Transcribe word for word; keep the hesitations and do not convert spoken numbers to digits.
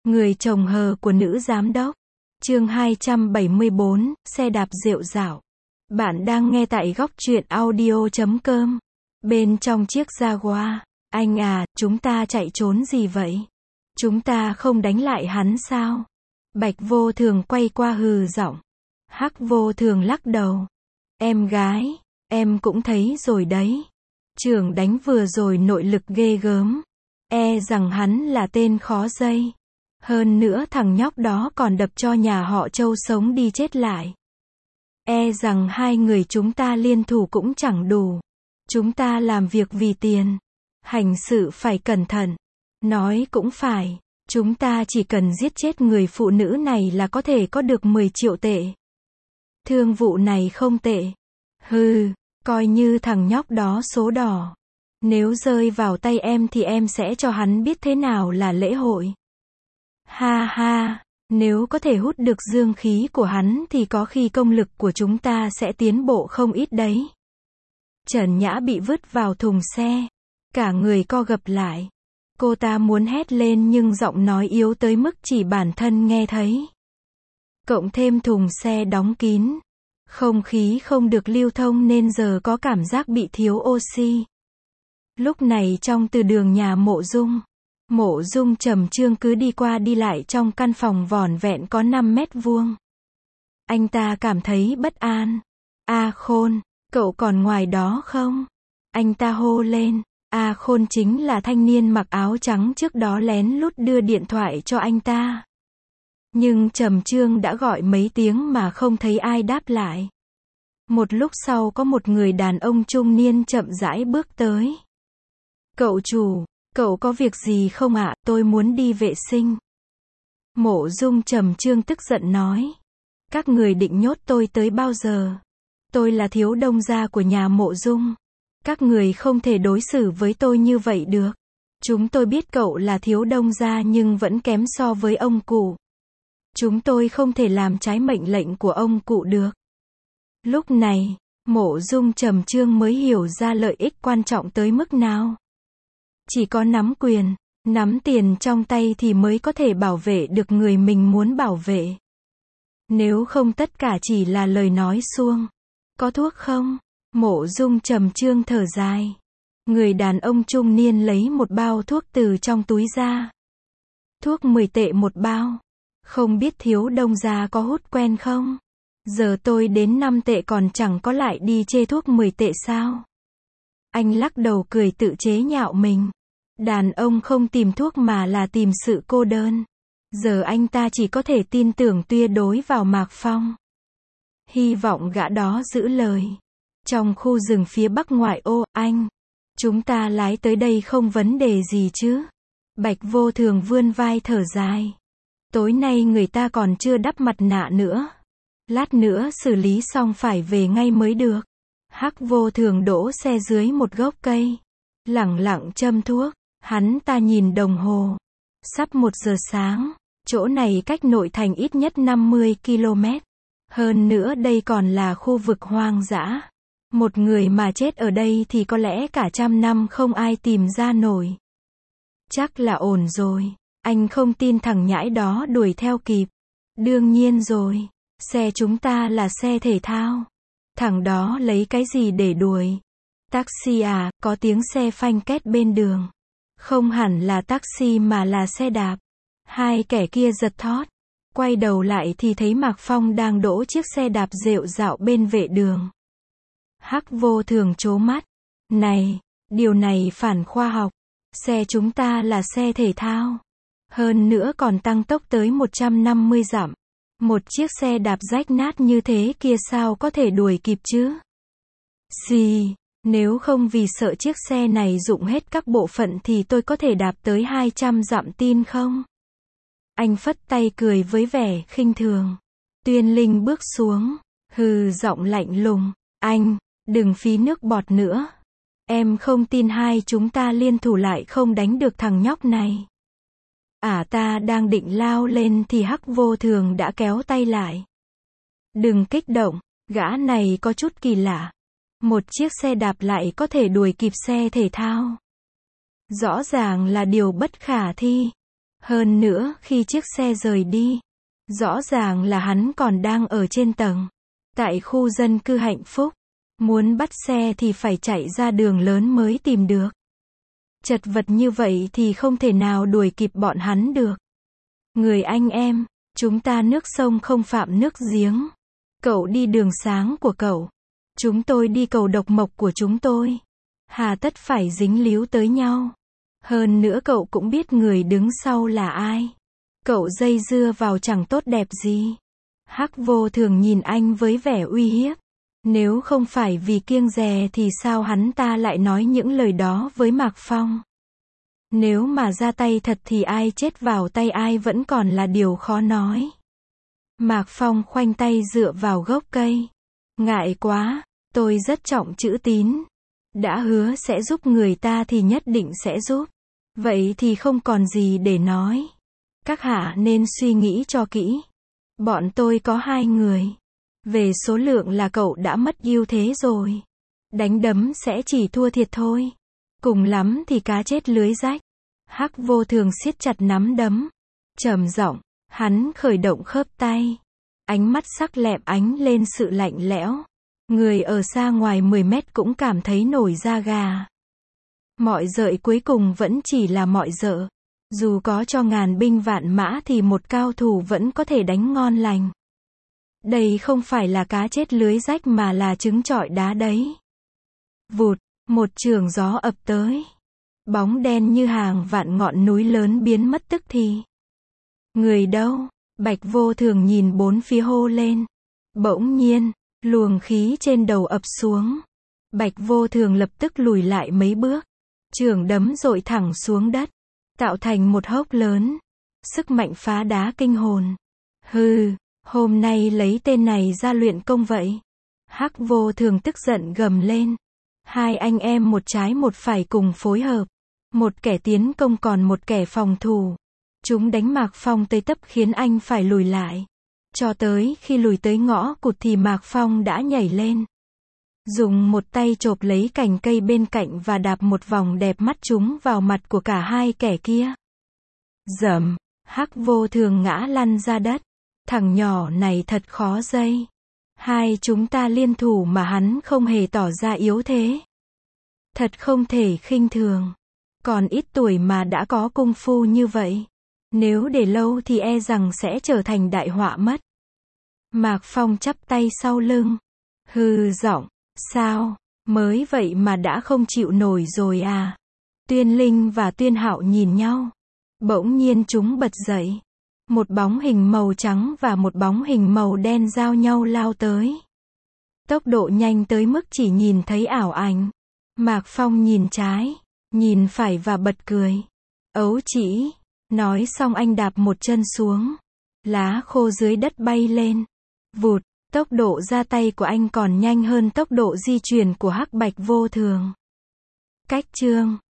Người chồng hờ của nữ giám đốc. Chương hai trăm bảy mươi bốn, xe đạp rệu rảo. Bạn đang nghe tại góc truyện audio chấm com. Bên trong chiếc Jaguar. Anh à, chúng ta chạy trốn gì vậy? Chúng ta không đánh lại hắn sao? Bạch Vô Thường quay qua hừ giọng. Hắc Vô Thường lắc đầu. Em gái, em cũng thấy rồi đấy. Trưởng đánh vừa rồi nội lực ghê gớm. E rằng hắn là tên khó dây. Hơn nữa thằng nhóc đó còn đập cho nhà họ Châu sống đi chết lại. E rằng hai người chúng ta liên thủ cũng chẳng đủ. Chúng ta làm việc vì tiền. Hành sự phải cẩn thận. Nói cũng phải. Chúng ta chỉ cần giết chết người phụ nữ này là có thể có được mười triệu tệ. Thương vụ này không tệ. Hừ, coi như thằng nhóc đó số đỏ. Nếu rơi vào tay em thì em sẽ cho hắn biết thế nào là lễ hội. Ha ha, nếu có thể hút được dương khí của hắn thì có khi công lực của chúng ta sẽ tiến bộ không ít đấy. Trần Nhã bị vứt vào thùng xe. Cả người co gập lại. Cô ta muốn hét lên nhưng giọng nói yếu tới mức chỉ bản thân nghe thấy. Cộng thêm thùng xe đóng kín. Không khí không được lưu thông nên giờ có cảm giác bị thiếu oxy. Lúc này trong từ đường nhà Mộ Dung. Mộ Dung Trầm Trương cứ đi qua đi lại trong căn phòng vỏn vẹn có năm mét vuông. Anh ta cảm thấy bất an. A Khôn, cậu còn ngoài đó không? Anh ta hô lên. A Khôn chính là thanh niên mặc áo trắng trước đó lén lút đưa điện thoại cho anh ta. Nhưng Trầm Trương đã gọi mấy tiếng mà không thấy ai đáp lại. Một lúc sau có một người đàn ông trung niên chậm rãi bước tới. Cậu chủ, cậu có việc gì không ạ? Tôi muốn đi vệ sinh. Mộ Dung Trầm Trương tức giận nói. Các người định nhốt tôi tới bao giờ? Tôi là thiếu đông gia của nhà Mộ Dung. Các người không thể đối xử với tôi như vậy được. Chúng tôi biết cậu là thiếu đông gia nhưng vẫn kém so với ông cụ. Chúng tôi không thể làm trái mệnh lệnh của ông cụ được. Lúc này, Mộ Dung Trầm Trương mới hiểu ra lợi ích quan trọng tới mức nào. Chỉ có nắm quyền, nắm tiền trong tay thì mới có thể bảo vệ được người mình muốn bảo vệ. Nếu không tất cả chỉ là lời nói suông. Có thuốc không? Mộ Dung Trầm Trương thở dài. Người đàn ông trung niên lấy một bao thuốc từ trong túi ra. Thuốc mười tệ một bao. Không biết thiếu đông gia có hút quen không? Giờ tôi đến năm tệ còn chẳng có lại đi chê thuốc mười tệ sao? Anh lắc đầu cười tự chế nhạo mình. Đàn ông không tìm thuốc mà là tìm sự cô đơn. Giờ anh ta chỉ có thể tin tưởng tuyệt đối vào Mạc Phong. Hy vọng gã đó giữ lời. Trong khu rừng phía bắc ngoại ô, anh. Chúng ta lái tới đây không vấn đề gì chứ? Bạch Vô Thường vươn vai thở dài. Tối nay người ta còn chưa đắp mặt nạ nữa. Lát nữa xử lý xong phải về ngay mới được. Hắc Vô Thường đỗ xe dưới một gốc cây. Lẳng lặng châm thuốc. Hắn ta nhìn đồng hồ. Sắp một giờ sáng. Chỗ này cách nội thành ít nhất năm mươi ki lô mét. Hơn nữa đây còn là khu vực hoang dã. Một người mà chết ở đây thì có lẽ cả trăm năm không ai tìm ra nổi. Chắc là ổn rồi. Anh không tin thằng nhãi đó đuổi theo kịp. Đương nhiên rồi. Xe chúng ta là xe thể thao. Thằng đó lấy cái gì để đuổi? Taxi à, có tiếng xe phanh két bên đường. Không hẳn là taxi mà là xe đạp. Hai kẻ kia giật thót. Quay đầu lại thì thấy Mạc Phong đang đỗ chiếc xe đạp rệu rạo bên vệ đường. Hắc Vô Thường trố mắt. Này, điều này phản khoa học. Xe chúng ta là xe thể thao. Hơn nữa còn tăng tốc tới một trăm năm mươi dặm. Một chiếc xe đạp rách nát như thế kia sao có thể đuổi kịp chứ? Xì, nếu không vì sợ chiếc xe này dụng hết các bộ phận thì tôi có thể đạp tới hai trăm dặm tin không? Anh phất tay cười với vẻ khinh thường. Tuyên Linh bước xuống. Hừ giọng lạnh lùng. Anh, đừng phí nước bọt nữa. Em không tin hai chúng ta liên thủ lại không đánh được thằng nhóc này. Ả ta đang định lao lên thì Hắc Vô Thường đã kéo tay lại. Đừng kích động, gã này có chút kỳ lạ. Một chiếc xe đạp lại có thể đuổi kịp xe thể thao. Rõ ràng là điều bất khả thi. Hơn nữa, khi chiếc xe rời đi, rõ ràng là hắn còn đang ở trên tầng, tại khu dân cư hạnh phúc. Muốn bắt xe thì phải chạy ra đường lớn mới tìm được. Chật vật như vậy thì không thể nào đuổi kịp bọn hắn được. Người anh em, chúng ta nước sông không phạm nước giếng. Cậu đi đường sáng của cậu. Chúng tôi đi cầu độc mộc của chúng tôi. Hà tất phải dính líu tới nhau. Hơn nữa cậu cũng biết người đứng sau là ai. Cậu dây dưa vào chẳng tốt đẹp gì. Hắc Vô Thường nhìn anh với vẻ uy hiếp. Nếu không phải vì kiêng dè thì sao hắn ta lại nói những lời đó với Mạc Phong. Nếu mà ra tay thật thì ai chết vào tay ai vẫn còn là điều khó nói. Mạc Phong khoanh tay dựa vào gốc cây. Ngại quá, tôi rất trọng chữ tín. Đã hứa sẽ giúp người ta thì nhất định sẽ giúp. Vậy thì không còn gì để nói. Các hạ nên suy nghĩ cho kỹ. Bọn tôi có hai người. Về số lượng là cậu đã mất ưu thế rồi. Đánh đấm sẽ chỉ thua thiệt thôi. Cùng lắm thì cá chết lưới rách. Hắc Vô Thường siết chặt nắm đấm. Trầm giọng, hắn khởi động khớp tay. Ánh mắt sắc lẹm ánh lên sự lạnh lẽo. Người ở xa ngoài mười mét cũng cảm thấy nổi da gà. Mọi dợ cuối cùng vẫn chỉ là mọi dợ. Dù có cho ngàn binh vạn mã thì một cao thủ vẫn có thể đánh ngon lành. Đây không phải là cá chết lưới rách mà là trứng trọi đá đấy. Vụt, một chưởng gió ập tới. Bóng đen như hàng vạn ngọn núi lớn biến mất tức thì. Người đâu? Bạch Vô Thường nhìn bốn phía hô lên. Bỗng nhiên, luồng khí trên đầu ập xuống. Bạch Vô Thường lập tức lùi lại mấy bước. Chưởng đấm dội thẳng xuống đất. Tạo thành một hốc lớn. Sức mạnh phá đá kinh hồn. Hừ, hôm nay lấy tên này ra luyện công vậy. Hắc Vô Thường tức giận gầm lên. Hai anh em một trái một phải cùng phối hợp. Một kẻ tiến công còn một kẻ phòng thủ. Chúng đánh Mạc Phong tới tấp khiến anh phải lùi lại. Cho tới khi lùi tới ngõ cụt thì Mạc Phong đã nhảy lên. Dùng một tay chộp lấy cành cây bên cạnh và đạp một vòng đẹp mắt chúng vào mặt của cả hai kẻ kia. Dầm, Hắc Vô Thường ngã lăn ra đất. Thằng nhỏ này thật khó dây. Hai chúng ta liên thủ mà hắn không hề tỏ ra yếu thế. Thật không thể khinh thường. Còn ít tuổi mà đã có công phu như vậy. Nếu để lâu thì e rằng sẽ trở thành đại họa mất. Mạc Phong chắp tay sau lưng. Hừ giọng, sao, mới vậy mà đã không chịu nổi rồi à? Tuyên Linh và Tuyên Hạo nhìn nhau. Bỗng nhiên chúng bật dậy. Một bóng hình màu trắng và một bóng hình màu đen giao nhau lao tới. Tốc độ nhanh tới mức chỉ nhìn thấy ảo ảnh. Mạc Phong nhìn trái, nhìn phải và bật cười. Ấu chỉ, nói xong anh đạp một chân xuống. Lá khô dưới đất bay lên. Vụt, tốc độ ra tay của anh còn nhanh hơn tốc độ di chuyển của Hắc Bạch Vô Thường. Cách chương